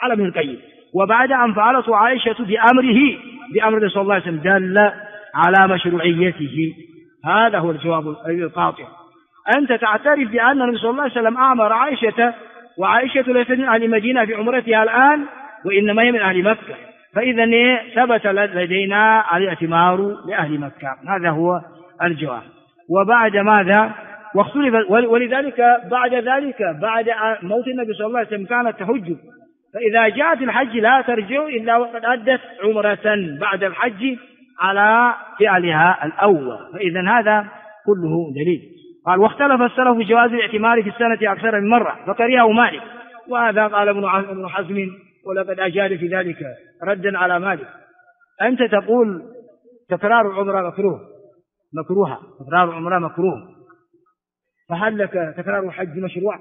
قال ابن القيم: وبعد أن فعلته عائشة بأمره صلى الله عليه وسلم دل على مشروعيته. هذا هو الجواب القاطع. أنت تعترف بأن النبي صلى الله عليه وسلم أمر عائشة، وعائشة ليست من أهل المدينة في عمرتها الآن، وإنما هي من أهل مكة، فإذا ثبت لدينا الاعتمار لأهل مكة. هذا هو الجواب. وبعد ماذا؟ واختلف، ولذلك بعد ذلك بعد موت النبي صلى الله عليه وسلم كانت تحج، فإذا جاءت الحج لا ترجع إلا وقد أدت عمرة بعد الحج على فعلها الأول. فإذا هذا كله دليل. قال: واختلف السلف في جواز الاعتمار في السنة أكثر من مرة فكرهه مالك، وهذا قال ابن حزم ولقد أجاد في ذلك ردا على مالك. أنت تقول تكرار العمرة مكروهة، تكرار العمرة مكروه، فهل لك تكرار الحج مشروع؟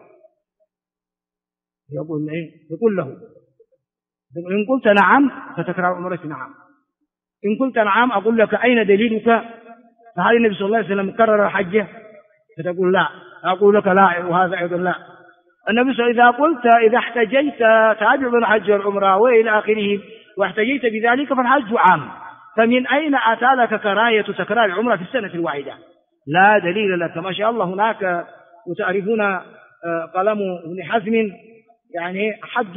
يقول له: إن قلت نعم فتكرار العمرة نعم، إن قلت نعم أقول لك: أين دليلك؟ فهل النبي صلى الله عليه وسلم كرر الحج؟ فتقول لا، أقول لك لا، وهذا أيضا لا. النبي صلى الله عليه وسلم: إذا قلت إذا احتجيت تابع بين الحج والعمرة وإلى آخره واحتجيت بذلك فالحج عام، فمن أين أتى لك كراهية تكرار العمرة في السنة الواحدة؟ لا دليل لك. ما شاء الله هناك وتعرفون قلم ابن حزم يعني حد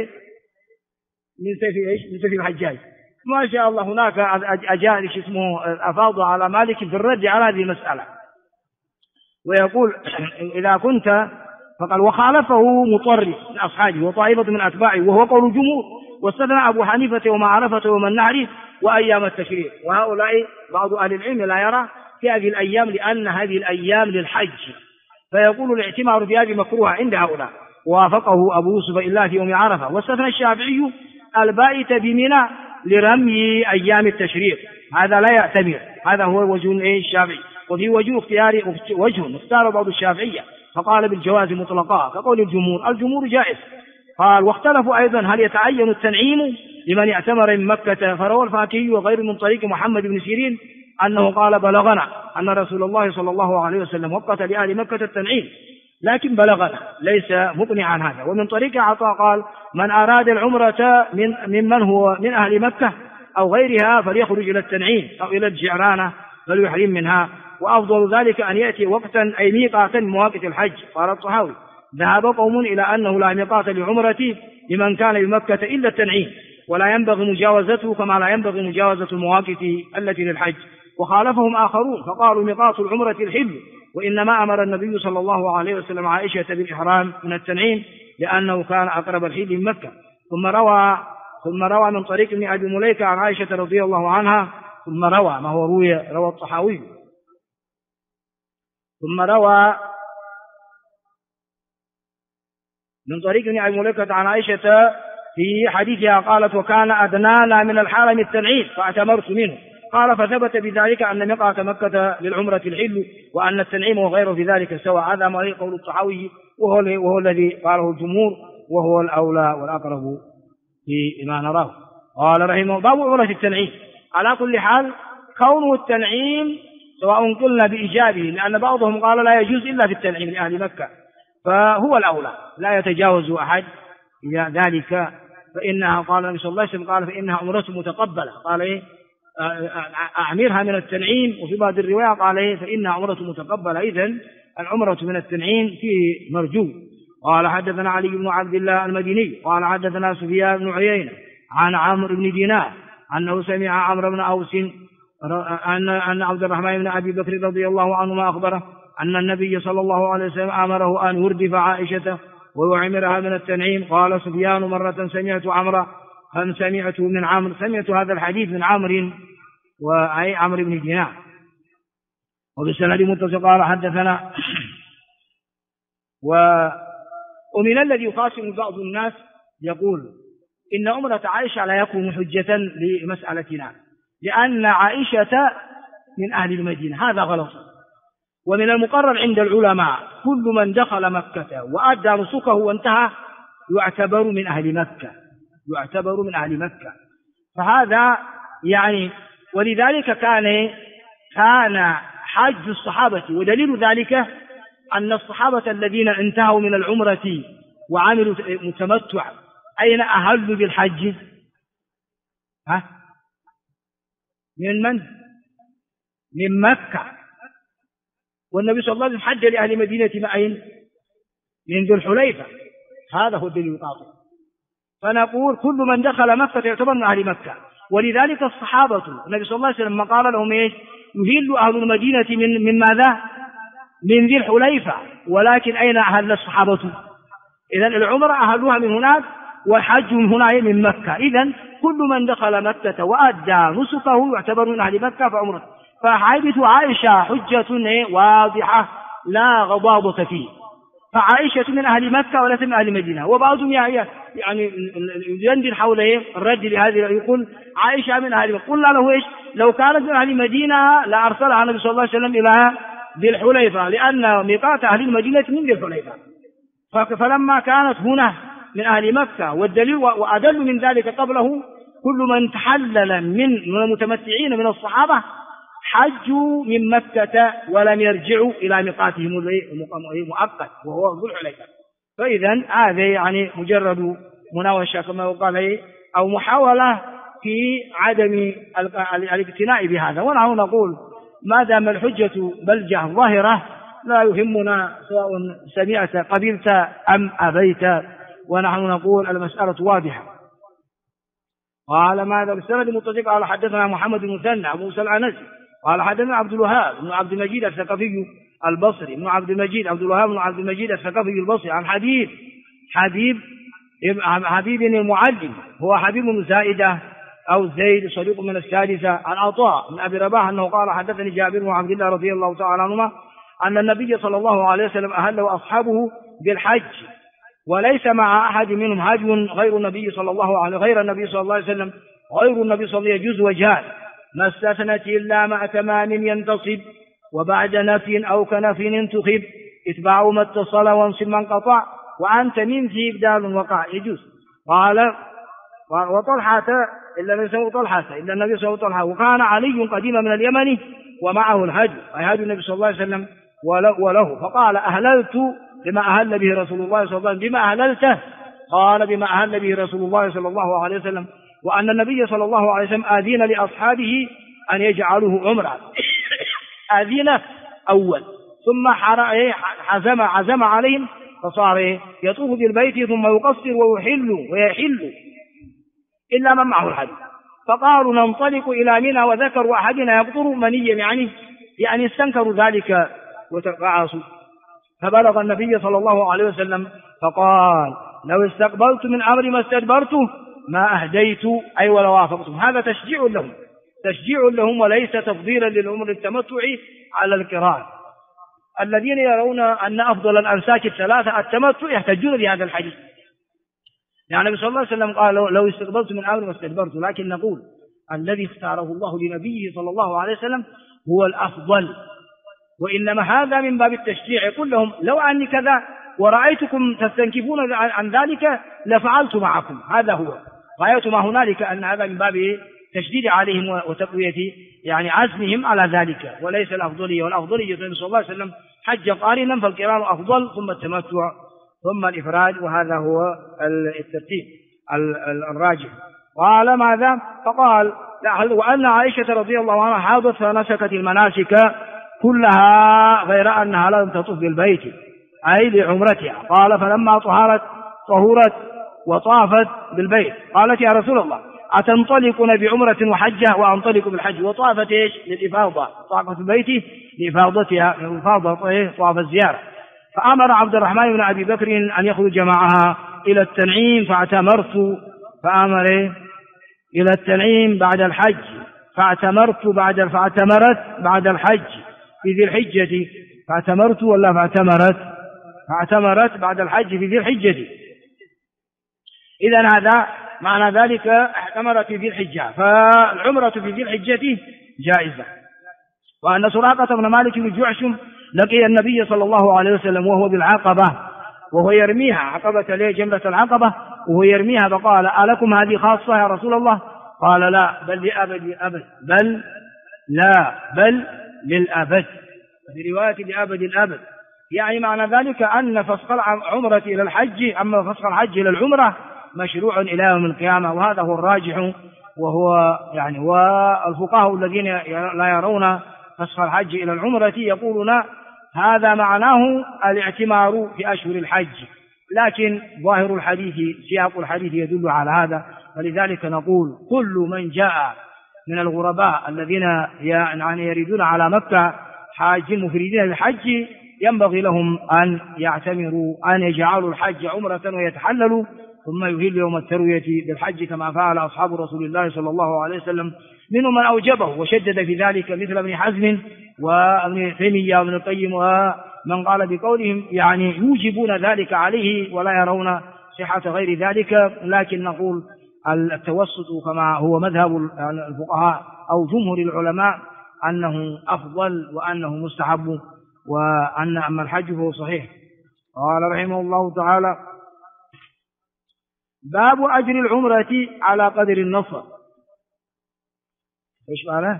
من سيف الحجاج، ما شاء الله هناك أجاد اسمه أفاض على مالك في الرد على هذه المسألة، ويقول: إذا كنت فقال وخالفه مطرف من أصحابه وطائفة من أتباعه وهو قول الجمهور، واستثنى أبو حنيفة وما عرفة ومن النحر وأيام التشريق. وهؤلاء بعض أهل العلم لا يرى في هذه الأيام لأن هذه الأيام للحج، فيقول الاعتمار في هذه مكروه عند هؤلاء، وافقه أبو يوسف إلا في يوم عرفة. واستثنى الشافعي البائت بمنى لرمي أيام التشريق، هذا لا يعتمر. هذا هو وجه الشافعي. وفي وجه اختار بعض الشافعية فقال بالجواز مطلقا كقول الجمهور جائز. قال: واختلفوا أيضا هل يتعين التنعيم لمن اعتمر من مكة، فروى الفاكهي وغير من طريق محمد بن سيرين أنه قال: بلغنا أن رسول الله صلى الله عليه وسلم وقت لأهل مكة التنعيم، لكن بلغنا ليس مقنعا هذا. ومن طريق عطاء قال: من أراد العمرة ممن هو من أهل مكة أو غيرها فليخرج إلى التنعيم أو إلى الجعرانة فليحرم منها، وأفضل ذلك أن يأتي وقتا أي ميقاتا من مواقيت الحج. قال الطحاوي: ذهب قوم إلى أنه لا ميقات لعمرة لمن كان بمكة إلا التنعيم، ولا ينبغي مجاوزته كما لا ينبغي مجاوزة المواقيت التي للحج. وخالفهم آخرون فقالوا ميقات العمرة الحل، وإنما أمر النبي صلى الله عليه وسلم عائشة بالإحرام من التنعيم لأنه كان أقرب الحل من مكة. ثم روى من طريق ابن أبي مليكة عن عائشة رضي الله عنها، ثم روى ما هو روى الطحاوي، ثم روى من طريق ابن أبي مليكة عن عائشة في حديثها قالت: وكان أدنانا من الحرم التنعيم فاعتمرت منه. قال: فثبت بذلك أن ميقات مكة للعمرة الحل وأن التنعيم وغيره في ذلك سواء. هذا ما هي قول الطحاوي وهو الذي قاله الجمهور وهو الأولى والأقرب في ما نراه. قال رحمه: باب عمرة التنعيم. على كل حال كونه التنعيم سواء قلنا بإيجابه، لأن بعضهم قال لا يجوز إلا في التنعيم لأهل مكة، فهو الأولى لا يتجاوز أحد إلى ذلك، فإنها قال النبي صلى الله عليه وسلم قال: فإنها عمرة متقبلة. قال: أعمرها من التنعيم. وفي بعض الرواية قال: فإنها عمرة متقبلة. إذن العمرة من التنعيم فيه مرجو. قال: حدثنا علي بن عبد الله المديني قال: حدثنا سفيان بن عيينة عن عمرو بن دينار أنه سمع عمرو بن أوس أن عبد الرحمن بن أبي بكر رضي الله عنهما أخبره أن النبي صلى الله عليه وسلم أمره أن يردف عائشة ويعمرها من التنعيم. قال سفيان: مرة سمعت عمرو سمعته من عمرو، سمعت هذا الحديث من عمرو وأي عمرو بن دينار. وبالسند متصل قال: حدثنا. ومن الذي يخاصم بعض الناس يقول إن عمرة عائشة لا يكون حجة لمسألتنا لأن عائشة من أهل المدينة، هذا غلط. ومن المقرر عند العلماء كل من دخل مكة وأدى نسكه وانتهى يعتبر من أهل مكة، فهذا يعني ولذلك كان حج الصحابة، ودليل ذلك أن الصحابة الذين انتهوا من العمرة وعملوا متمتع أين أهلوا بالحج؟ من مكة. والنبي صلى الله عليه وسلم حج لأهل مدينة ما أين؟ من ذو الحليفة. هذا هو الدليل القاطع. فنقول كل من دخل مكة يعتبر من أهل مكة. ولذلك الصحابة النبي صلى الله عليه وسلم قال لهم إيش؟ يهل أهل المدينة من ماذا؟ من ذي الحليفة. ولكن أين أهل الصحابة؟ إذن العمرة أهلوها من هناك، والحج من هنا من مكة. إذن كل من دخل مكة وأدى نسكه يعتبر من أهل مكة فعمره. فحديث عائشة حجة واضحة لا غضاضة فيه. فعائشة من أهل مكة وليس من أهل المدينة. وبعضهم يعني يندر حول الرد لهذه، يقول عائشة من أهل مكة. قلنا له إيش؟ لو كانت من أهل المدينة لأرسلها النبي صلى الله عليه وسلم إلى ذي الحليفة، لأن ميقات أهل المدينة من ذي الحليفة. فلما كانت هنا من أهل مكة، والدليل وأدل من ذلك قبله كل من تحلل من المتمتعين من الصحابة حجوا من مكة ولم يرجعوا إلى ميقاتهم المؤقت وهو ذو الحليفة. فإذا هذا يعني مجرد مناوشة كما قال أو محاولة في عدم الاقتناء بهذا. ونحن نقول ما دام الحجة بلجة ظاهرة لا يهمنا سواء سمعت قبلت أم أبيت، ونحن نقول المسألة واضحة. قال ماذا بالسند متصل؟ قال حدثنا محمد بن مثنى أبو موسى العنزي قال حدثنا عبد الوهاب بن عبد المجيد الثقفي البصري بن عبد المجيد عبد الوهاب بن عبد المجيد الثقفي البصري عن حبيب المعلم هو حبيب بن زائدة أو زيد صديق من السادسة عن عطاء من أبي رباح أنه قال حدثني جابر بن عبد الله رضي الله تعالى عنهما أن النبي صلى الله عليه وسلم أهل وأصحابه بالحج وليس مع أحد منهم هدي غير النبي صلى الله عليه وسلم غير النبي صلى الله عليه وسلم يجوز وجهان ما استثنت إلا مع تمام ينتصب وبعد نفي أو كنفي انتخب اتباع ما اتصل وانصب من قطع وأنت من في إبدال وقع يجوز. قال وطلحة إلا من سوى طلحة إلا النبي صلى الله عليه وسلم وكان علي قديما من اليمن ومعه الهدي أي هدي النبي صلى الله عليه وسلم وله فقال أهللت بما أهل به رسول الله صلى الله عليه وسلم. بما أهللته؟ قال بما أهل به رسول الله صلى الله عليه وسلم وأن النبي صلى الله عليه وسلم آذين لأصحابه أن يجعلوه عمرة آذين أول ثم عزم عليهم فصار يطوف بالبيت ثم يقصر ويحل إلا من معه الحج. فقالوا ننطلق إلى منى وذكر أحدنا يقطر منيا يعني استنكروا ذلك وتقاعسوا. فبلغ النبي صلى الله عليه وسلم فقال لو استقبلت من أمر ما استدبرته ما أهديت أي ولا وافقتم. هذا تشجيع لهم وليس تفضيلا للأمر التمتع على القران. الذين يرون أن أفضل الأنساك الثلاثة التمتع يحتجون بهذا الحديث. يعني النبي صلى الله عليه وسلم قال لو استقبلت من أمر ما استدبرت، لكن نقول الذي اختاره الله لنبيه صلى الله عليه وسلم هو الأفضل، وإنما هذا من باب التشجيع. يقول لهم لو أني كذا ورأيتكم تستنكفون عن ذلك لفعلت معكم. هذا هو غاية ما هنالك، أن هذا من باب تشديد عليهم وتقوية يعني عزمهم على ذلك، وليس الأفضلية. والأفضلية النبي صلى الله عليه وسلم حج قارنا فالقران أفضل ثم التمتع ثم الإفراد، وهذا هو الترتيب الراجح. قال ماذا؟ فقال وأن عائشة رضي الله عنها حاضت فنسكت المناسك كلها غير أنها لم تطف بالبيت أي لعمرتها. قال فلما طهرت وطافت بالبيت قالت يا رسول الله أتنطلقون بعمرة وحجة وأنطلق بالحج؟ وطافت إيش؟ للإفاضة، طافت بالبيت لإفاضتها إفاضة طواف الزيارة. فأمر عبد الرحمن بن أبي بكر أن يخرج معها إلى التنعيم فاعتمرت. فأمر إلى التنعيم بعد الحج فاعتمرت بعد الحج في ذي الحجة. فاعتمرت ولا فاعتمرت بعد الحج في ذي الحجة. إذن هذا معنى ذلك اعتمرت في ذي الحجة، فالعمرة في ذي الحجة جائزة. وأن سراقة بن مالك بن جعشم لقي النبي صلى الله عليه وسلم وهو بالعقبة وهو يرميها عقبة ليه جمرة العقبة وهو يرميها، فقال ألكم هذه خاصة يا رسول الله؟ قال لا بل لأبد بل للأبد، في رواية لأبد الأبد. يعني معنى ذلك أن فسخ العمرة إلى الحج أما فسخ الحج إلى العمرة مشروع إلى يوم القيامة، وهذا هو الراجح. وهو يعني والفقهاء الذين لا يرون فسخ الحج إلى العمرة يقولون هذا معناه الاعتمار في أشهر الحج، لكن ظاهر الحديث سياق الحديث يدل على هذا، فلذلك نقول كل من جاء من الغرباء الذين يعني يريدون على مكة حاج مفردين للحج ينبغي لهم أن يعتمروا، أن يجعلوا الحج عمرة ويتحللوا ثم يهل يوم التروية بالحج كما فعل أصحاب رسول الله صلى الله عليه وسلم. منهم من أوجبه وشدد في ذلك مثل ابن حزم وابن تيمية وابن القيم ومن قال بقولهم يعني يوجبون ذلك عليه ولا يرون صحة غير ذلك، لكن نقول التوسط كما هو مذهب الفقهاء أو جمهور العلماء أنه أفضل وأنه مستحب، وأن أما الحج فهو صحيح. قال رحمه الله تعالى: باب أجر العمرة على قدر النصر. إيش معناه؟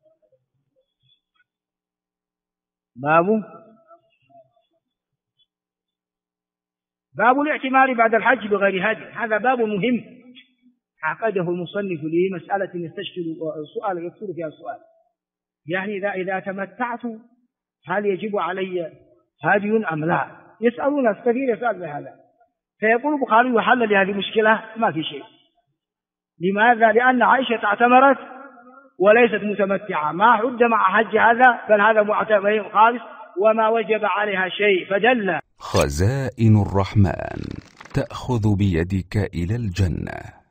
باب الاعتمار بعد الحج بغير هدي. هذا باب مهم عقده المصنف لمسألة يستشكل سؤال يكثر فيها السؤال، يعني إذا تمتعت هل يجب علي هدي أم لا؟ يسألون ناس كثير يسأل بهذا، فيقول البخاري وحل لهذه المشكلة ما في شيء. لماذا؟ لأن عائشة اعتمرت وليست متمتعة، ما حد مع حج هذا، بل هذا معتمر خالص وما وجب عليها شيء، فدل. خزائن الرحمن تأخذ بيدك إلى الجنة.